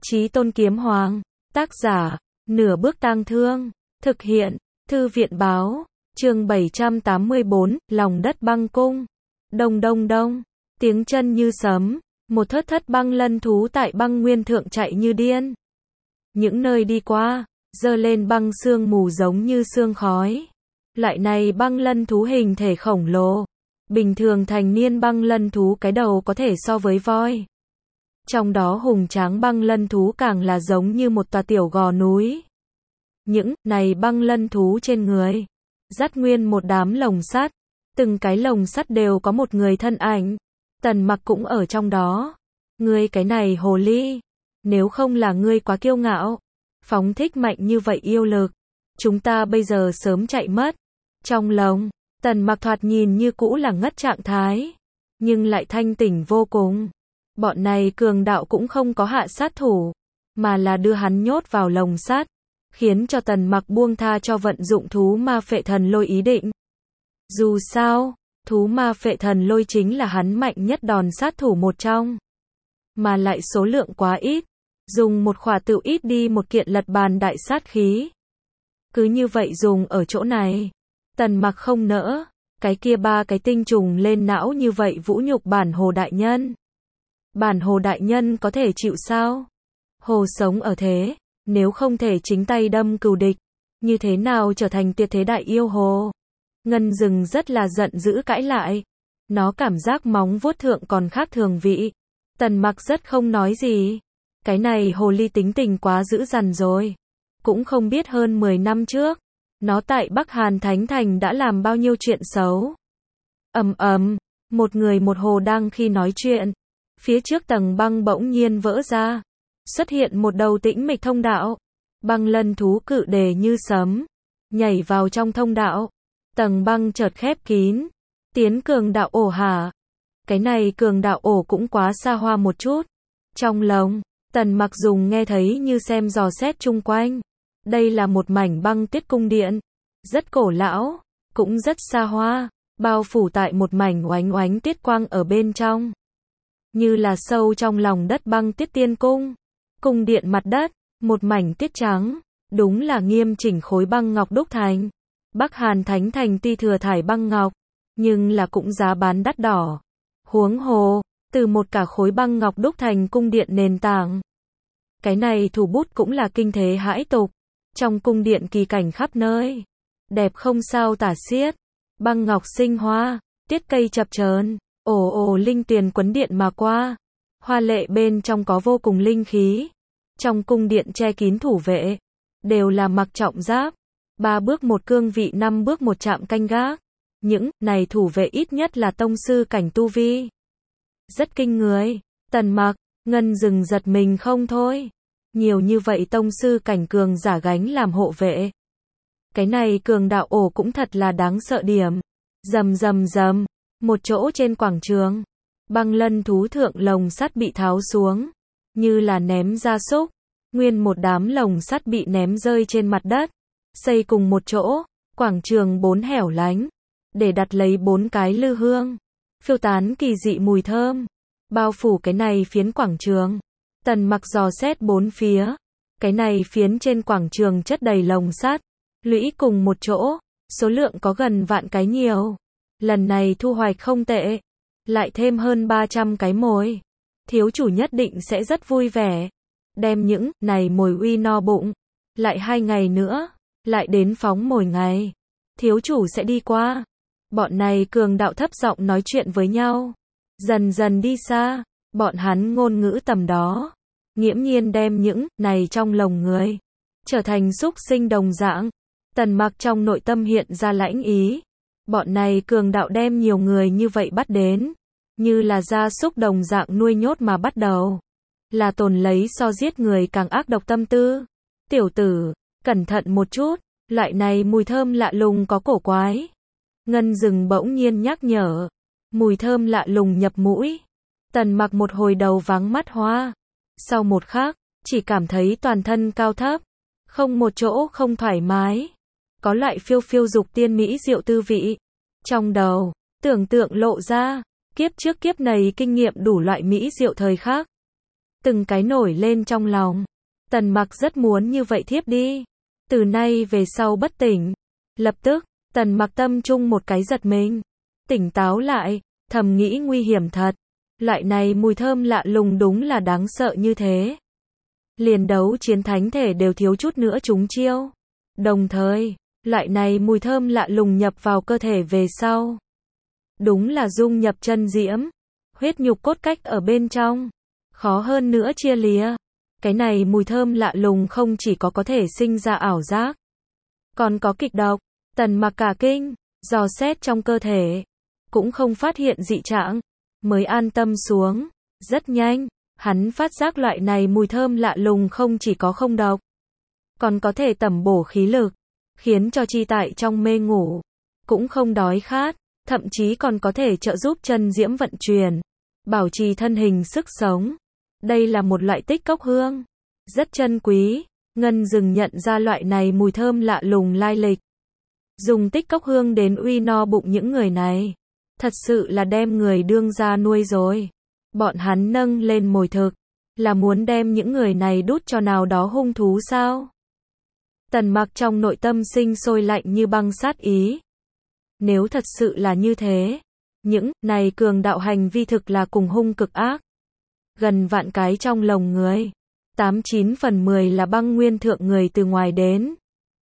Chí Tôn Kiếm Hoàng. Tác giả, Nửa Bước Tang Thương. Thực hiện, Thư viện báo. Chương 784, Lòng đất băng cung. Đông đông đông. Tiếng chân như sấm. Một thớt thất băng lân thú tại băng nguyên thượng chạy như điên. Những nơi đi qua, dơ lên băng sương mù giống như sương khói. Loại này băng lân thú hình thể khổng lồ. Bình thường thành niên băng lân thú cái đầu có thể so với voi. Trong đó hùng tráng băng lân thú càng là giống như một tòa tiểu gò núi. Những này băng lân thú trên người, dắt nguyên một đám lồng sắt. Từng cái lồng sắt đều có một người thân ảnh. Tần Mặc cũng ở trong đó. Ngươi cái này hồ ly, nếu không là ngươi quá kiêu ngạo, phóng thích mạnh như vậy yêu lực, chúng ta bây giờ sớm chạy mất. Trong lồng, Tần Mặc thoạt nhìn như cũ là ngất trạng thái, nhưng lại thanh tỉnh vô cùng. Bọn này cường đạo cũng không có hạ sát thủ, mà là đưa hắn nhốt vào lồng sắt, khiến cho Tần Mặc buông tha cho vận dụng thú ma phệ thần lôi ý định. Dù sao, thú ma phệ thần lôi chính là hắn mạnh nhất đòn sát thủ một trong, mà lại số lượng quá ít, dùng một khỏa tựu ít đi một kiện lật bàn đại sát khí. Cứ như vậy dùng ở chỗ này, Tần Mặc không nỡ, cái kia ba cái tinh trùng lên não như vậy vũ nhục bản hồ đại nhân. Bản hồ đại nhân có thể chịu sao? Hồ sống ở thế, nếu không thể chính tay đâm cừu địch, như thế nào trở thành tuyệt thế đại yêu hồ? Ngân rừng rất là giận dữ cãi lại. Nó cảm giác móng vuốt thượng còn khác thường vị. Tần Mặc rất không nói gì. Cái này hồ ly tính tình quá dữ dằn rồi. Cũng không biết hơn 10 năm trước, nó tại Bắc Hàn Thánh Thành đã làm bao nhiêu chuyện xấu. Một người một hồ đang khi nói chuyện. Phía trước tầng băng bỗng nhiên vỡ ra. Xuất hiện một đầu tĩnh mịch thông đạo. Băng lân thú cự đề như sấm. Nhảy vào trong thông đạo. Tầng băng chợt khép kín. Tiến cường đạo ổ hả? Cái này cường đạo ổ cũng quá xa hoa một chút. Trong lồng, Tần Mặc dùng nghe thấy như xem dò xét chung quanh. Đây là một mảnh băng tuyết cung điện. Rất cổ lão, cũng rất xa hoa. Bao phủ tại một mảnh oánh oánh tuyết quang ở bên trong. Như là sâu trong lòng đất băng tuyết tiên cung. Cung điện mặt đất, một mảnh tuyết trắng. Đúng là nghiêm chỉnh khối băng ngọc đúc thành. Bắc Hàn Thánh Thành tuy thừa thải băng ngọc, nhưng là cũng giá bán đắt đỏ. Huống hồ, từ một cả khối băng ngọc đúc thành cung điện nền tảng. Cái này thủ bút cũng là kinh thế hãi tục. Trong cung điện kỳ cảnh khắp nơi, đẹp không sao tả xiết. Băng ngọc sinh hoa, tiết cây chập chờn, ồ ồ linh tuyền quấn điện mà qua. Hoa lệ bên trong có vô cùng linh khí. Trong cung điện che kín thủ vệ, đều là mặc trọng giáp. 3 bước một cương vị, 5 bước một trạm canh gác. Những này thủ vệ ít nhất là tông sư cảnh tu vi. Rất kinh người. Tần Mặc, Ngân rừng giật mình không thôi. Nhiều như vậy tông sư cảnh cường giả gánh làm hộ vệ. Cái này cường đạo ổ cũng thật là đáng sợ điểm. Rầm rầm rầm. Một chỗ trên quảng trường, băng lân thú thượng lồng sắt bị tháo xuống. Như là ném gia súc. Nguyên một đám lồng sắt bị ném rơi trên mặt đất. Xây cùng một chỗ, quảng trường 4 hẻo lánh, để đặt lấy 4 cái lư hương, phiêu tán kỳ dị mùi thơm, bao phủ cái này phiến quảng trường. Tần Mặc dò xét 4 phía, cái này phiến trên quảng trường chất đầy lồng sắt, lũy cùng một chỗ, số lượng có gần vạn cái nhiều. Lần này thu hoạch không tệ, lại thêm hơn 300 cái mồi. Thiếu chủ nhất định sẽ rất vui vẻ, đem những này mồi uy no bụng. Lại 2 ngày nữa, lại đến phóng mồi ngày, thiếu chủ sẽ đi qua. Bọn này cường đạo thấp giọng nói chuyện với nhau, dần dần đi xa. Bọn hắn ngôn ngữ tầm đó, nghiễm nhiên đem những này trong lồng người trở thành súc sinh đồng dạng. Tần Mặc trong nội tâm hiện ra lãnh ý. Bọn này cường đạo đem nhiều người như vậy bắt đến, như là gia súc đồng dạng nuôi nhốt mà bắt đầu, là tồn lấy so giết người càng ác độc tâm tư. Tiểu tử, cẩn thận một chút, loại này mùi thơm lạ lùng có cổ quái. Ngân rừng bỗng nhiên nhắc nhở. Mùi thơm lạ lùng nhập mũi. Tần Mặc một hồi đầu váng mắt hoa. Sau một khắc, chỉ cảm thấy toàn thân cao thấp, không một chỗ không thoải mái. Có loại phiêu phiêu dục tiên mỹ diệu tư vị. Trong đầu, tưởng tượng lộ ra, kiếp trước kiếp này kinh nghiệm đủ loại mỹ diệu thời khắc. từng cái nổi lên trong lòng. Tần Mặc rất muốn như vậy thiếp đi. Từ nay về sau bất tỉnh. Lập tức, Tần Mặc tâm trung một cái giật mình. Tỉnh táo lại, thầm nghĩ nguy hiểm thật. Loại này mùi thơm lạ lùng đúng là đáng sợ như thế. Liền đấu chiến thánh thể đều thiếu chút nữa trúng chiêu. Đồng thời, loại này mùi thơm lạ lùng nhập vào cơ thể về sau. Đúng là dung nhập chân diễm. Huyết nhục cốt cách ở bên trong. Khó hơn nữa chia lìa. Cái này mùi thơm lạ lùng không chỉ có thể sinh ra ảo giác. Còn có kịch độc. Tần Mặc cả kinh, dò xét trong cơ thể. Cũng không phát hiện dị trạng. Mới an tâm xuống. Rất nhanh, hắn phát giác loại này mùi thơm lạ lùng không chỉ có không độc. Còn có thể tẩm bổ khí lực. Khiến cho chi tại trong mê ngủ. Cũng không đói khát. Thậm chí còn có thể trợ giúp chân diễm vận chuyển. Bảo trì thân hình sức sống. Đây là một loại tích cốc hương. Rất chân quý. Ngân Dừng nhận ra loại này mùi thơm lạ lùng lai lịch. Dùng tích cốc hương đến uy no bụng những người này. Thật sự là đem người đương ra nuôi rồi. Bọn hắn nâng lên mồi thực. Là muốn đem những người này đút cho nào đó hung thú sao? Tần Mặc trong nội tâm sinh sôi lạnh như băng sát ý. Nếu thật sự là như thế. Những này cường đạo hành vi thực là cùng hung cực ác. Gần vạn cái trong lồng người. 89 phần 10 là băng nguyên thượng người từ ngoài đến.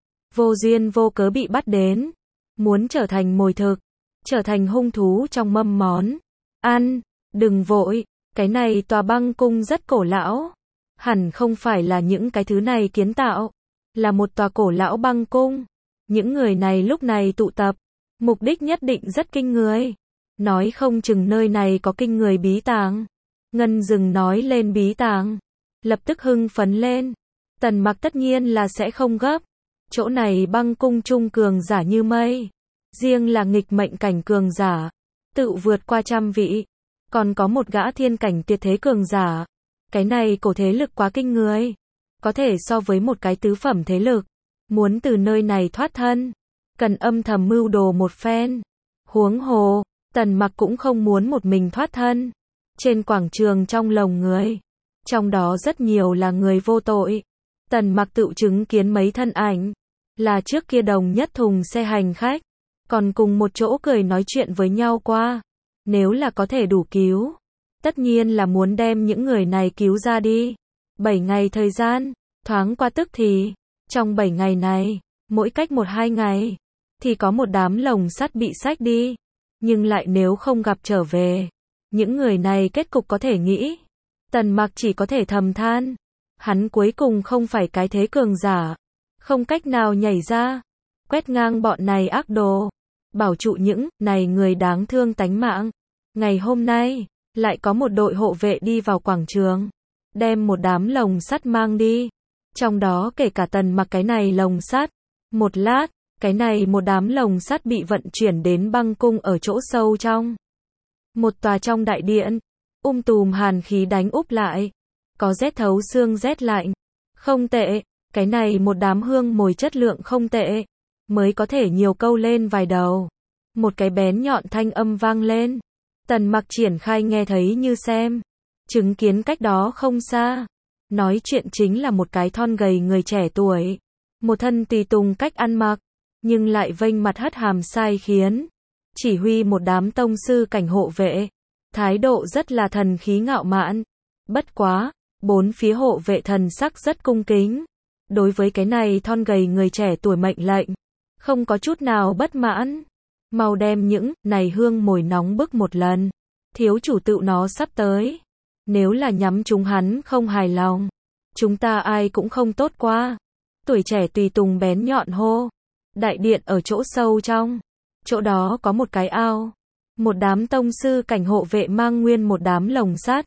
Vô duyên vô cớ bị bắt đến. Muốn trở thành mồi thực. Trở thành hung thú trong mâm món. Ăn, đừng vội. Cái này tòa băng cung rất cổ lão. Hẳn không phải là những cái thứ này kiến tạo. Là một tòa cổ lão băng cung. Những người này lúc này tụ tập. Mục đích nhất định rất kinh người. Nói không chừng nơi này có kinh người bí tàng. Ngân Dừng nói lên bí tàng. Lập tức hưng phấn lên. Tần Mặc tất nhiên là sẽ không gấp. Chỗ này băng cung trung cường giả như mây. Riêng là nghịch mệnh cảnh cường giả. Tự vượt qua 100 vị. Còn có một gã thiên cảnh tuyệt thế cường giả. Cái này cổ thế lực quá kinh người. Có thể so với một cái tứ phẩm thế lực. Muốn từ nơi này thoát thân. Cần âm thầm mưu đồ một phen. Huống hồ, Tần Mặc cũng không muốn một mình thoát thân. Trên quảng trường trong lồng người. Trong đó rất nhiều là người vô tội. Tần Mặc tự chứng kiến mấy thân ảnh. Là trước kia đồng nhất thùng xe hành khách. Còn cùng một chỗ cười nói chuyện với nhau qua. Nếu là có thể đủ cứu. Tất nhiên là muốn đem những người này cứu ra đi. 7 ngày thời gian. Thoáng qua tức thì. Trong 7 ngày này. Mỗi cách 1-2 ngày. Thì có một đám lồng sắt bị xách đi. Nhưng lại nếu không gặp trở về. Những người này kết cục có thể nghĩ. Tần Mặc chỉ có thể thầm than. Hắn cuối cùng không phải cái thế cường giả. Không cách nào nhảy ra. Quét ngang bọn này ác đồ. Bảo trụ những này người đáng thương tánh mạng. Ngày hôm nay, lại có một đội hộ vệ đi vào quảng trường. Đem một đám lồng sắt mang đi. Trong đó kể cả Tần Mặc cái này lồng sắt. Một lát, cái này một đám lồng sắt bị vận chuyển đến băng cung ở chỗ sâu trong. Một tòa trong đại điện. Tùm hàn khí đánh úp lại. Có rét thấu xương rét lạnh. Không tệ. Cái này một đám hương mồi chất lượng không tệ. Mới có thể nhiều câu lên vài đầu. Một cái bén nhọn thanh âm vang lên. Tần Mặc triển khai nghe thấy như xem. Chứng kiến cách đó không xa. Nói chuyện chính là một cái thon gầy người trẻ tuổi. Một thân tùy tùng cách ăn mặc. Nhưng lại vênh mặt hất hàm sai khiến. Chỉ huy một đám tông sư cảnh hộ vệ. Thái độ rất là thần khí ngạo mạn. Bất quá, bốn phía hộ vệ thần sắc rất cung kính. Đối với cái này thon gầy người trẻ tuổi mệnh lệnh. Không có chút nào bất mãn. Mau đem những này hương mồi nóng bức một lần. Thiếu chủ tự nó sắp tới. Nếu là nhắm chúng hắn không hài lòng. Chúng ta ai cũng không tốt qua. Tuổi trẻ tùy tùng bén nhọn hô. Đại điện ở chỗ sâu trong. Chỗ đó có một cái ao. Một đám tông sư cảnh hộ vệ mang nguyên một đám lồng sắt.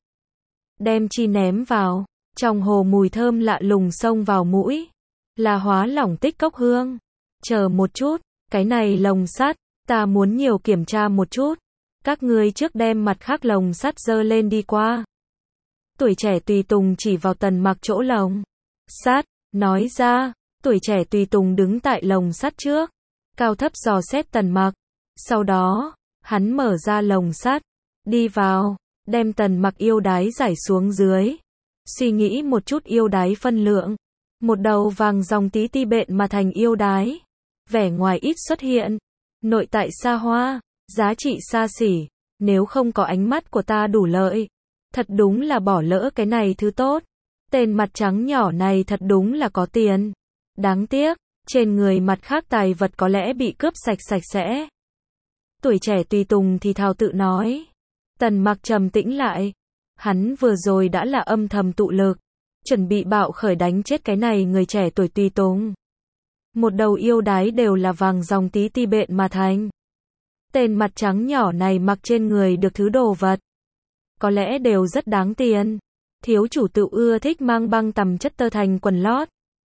Đem chi ném vào. Trong hồ mùi thơm lạ lùng xông vào mũi. Là hóa lỏng tích cốc hương. Chờ một chút. Cái này lồng sắt. Ta muốn nhiều kiểm tra một chút. Các ngươi trước đem mặt khác lồng sắt dơ lên đi qua. Tuổi trẻ tùy tùng chỉ vào Tần Mặc chỗ lồng sắt. Nói ra. Tuổi trẻ tùy tùng đứng tại lồng sắt trước. Cao thấp dò xét Tần Mặc. Sau đó, hắn mở ra lồng sắt. Đi vào. Đem Tần Mặc yêu đái giải xuống dưới. Suy nghĩ một chút yêu đái phân lượng. Một đầu vàng dòng tí ti bện mà thành yêu đái. Vẻ ngoài ít xuất hiện. Nội tại xa hoa. Giá trị xa xỉ. Nếu không có ánh mắt của ta đủ lợi. Thật đúng là bỏ lỡ cái này thứ tốt. Tên mặt trắng nhỏ này thật đúng là có tiền. Đáng tiếc, trên người mặt khác tài vật có lẽ bị cướp sạch sạch sẽ. Tuổi trẻ tùy tùng thì thào tự nói. Tần Mặc trầm tĩnh lại. Hắn vừa rồi đã là âm thầm tụ lực. Chuẩn bị bạo khởi đánh chết cái này người trẻ tuổi tùy tùng. Một đầu yêu đái đều là vàng dòng tí ti bện mà thành. Tên mặt trắng nhỏ này mặc trên người được thứ đồ vật. Có lẽ đều rất đáng tiền. Thiếu chủ tự ưa thích mang băng tằm chất tơ thành quần lót.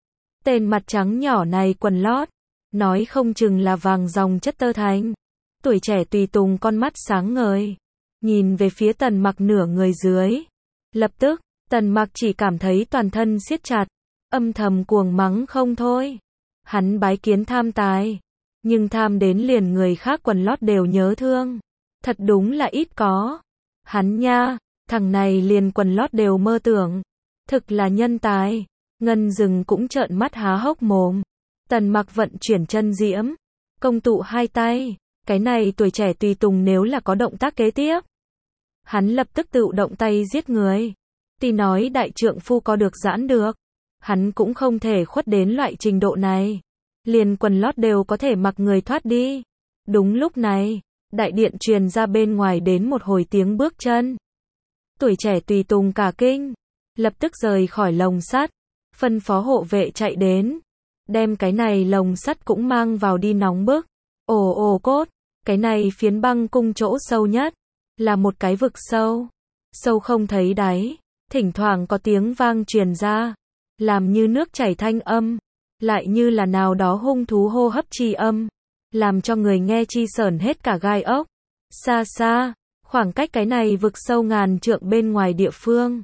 Tên mặt trắng nhỏ này quần lót. Nói không chừng là vàng dòng chất tơ thành. Tuổi trẻ tùy tùng con mắt sáng ngời. Nhìn về phía Tần Mặc nửa người dưới. Lập tức, Tần Mặc chỉ cảm thấy toàn thân siết chặt. Âm thầm cuồng mắng không thôi. Hắn bái kiến tham tài. Nhưng tham đến liền người khác quần lót đều nhớ thương. Thật đúng là ít có. Hắn nha, thằng này liền quần lót đều mơ tưởng. Thực là nhân tài. Ngân Dừng cũng trợn mắt há hốc mồm. Tần Mặc vận chuyển chân diễm. Công tụ hai tay. Cái này tuổi trẻ tùy tùng nếu là có động tác kế tiếp. Hắn lập tức tự động tay giết người. Tuy nói đại trượng phu có được giãn được. Hắn cũng không thể khuất đến loại trình độ này. Liền quần lót đều có thể mặc người thoát đi. Đúng lúc này, đại điện truyền ra bên ngoài đến một hồi tiếng bước chân. Tuổi trẻ tùy tùng cả kinh. Lập tức rời khỏi lồng sắt. Phân phó hộ vệ chạy đến. Đem cái này lồng sắt cũng mang vào đi nóng bức. Ồ ồ cốt. Cái này phiến băng cung chỗ sâu nhất. Là một cái vực sâu. Sâu không thấy đáy. Thỉnh thoảng có tiếng vang truyền ra. Làm như nước chảy thanh âm. Lại như là nào đó hung thú hô hấp chi âm. Làm cho người nghe chi sởn hết cả gai ốc. Xa xa. Khoảng cách cái này vực sâu ngàn trượng bên ngoài địa phương.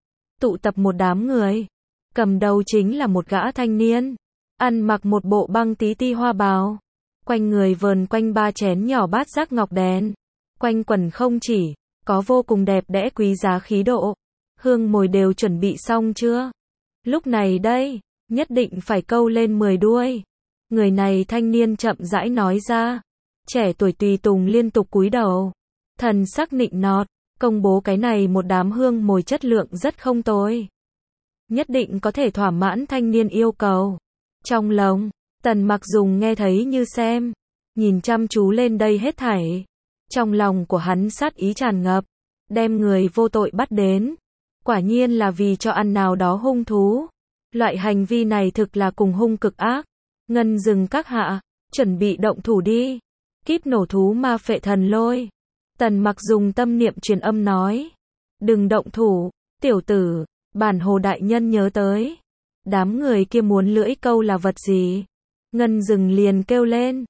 Tụ tập một đám người. Cầm đầu chính là một gã thanh niên. Ăn mặc một bộ băng tí ti hoa bào. Quanh người vờn quanh 3 chén nhỏ bát giác ngọc đèn. Quanh quần không chỉ, có vô cùng đẹp đẽ quý giá khí độ. Hương mồi đều chuẩn bị xong chưa? Lúc này đây, nhất định phải câu lên 10 đuôi. Người này thanh niên chậm rãi nói ra. Trẻ tuổi tùy tùng liên tục cúi đầu. Thần sắc nịnh nọt, công bố cái này một đám hương mồi chất lượng rất không tồi. Nhất định có thể thỏa mãn thanh niên yêu cầu. Trong lòng, Tần Mặc dùng nghe thấy như xem. Nhìn chăm chú lên đây hết thảy. Trong lòng của hắn sát ý tràn ngập. Đem người vô tội bắt đến. Quả nhiên là vì cho ăn nào đó hung thú. Loại hành vi này thực là cùng hung cực ác. Ngân Dừng các hạ, chuẩn bị động thủ đi. Kíp nổ thú ma phệ thần lôi. Tần Mặc dùng tâm niệm truyền âm nói. Đừng động thủ, tiểu tử, bản hồ đại nhân nhớ tới. Đám người kia muốn lưỡi câu là vật gì? Ngân Dừng liền kêu lên.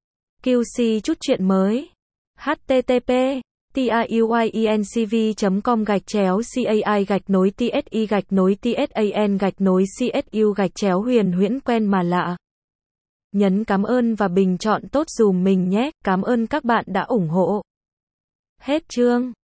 QC chút chuyện mới. http://taiyencv.com/cai-tsi-tsan-tsu-huyền huyễn quen mà lạ. Nhấn cảm ơn và bình chọn tốt dùm mình nhé. Cảm ơn các bạn đã ủng hộ. Hết chương.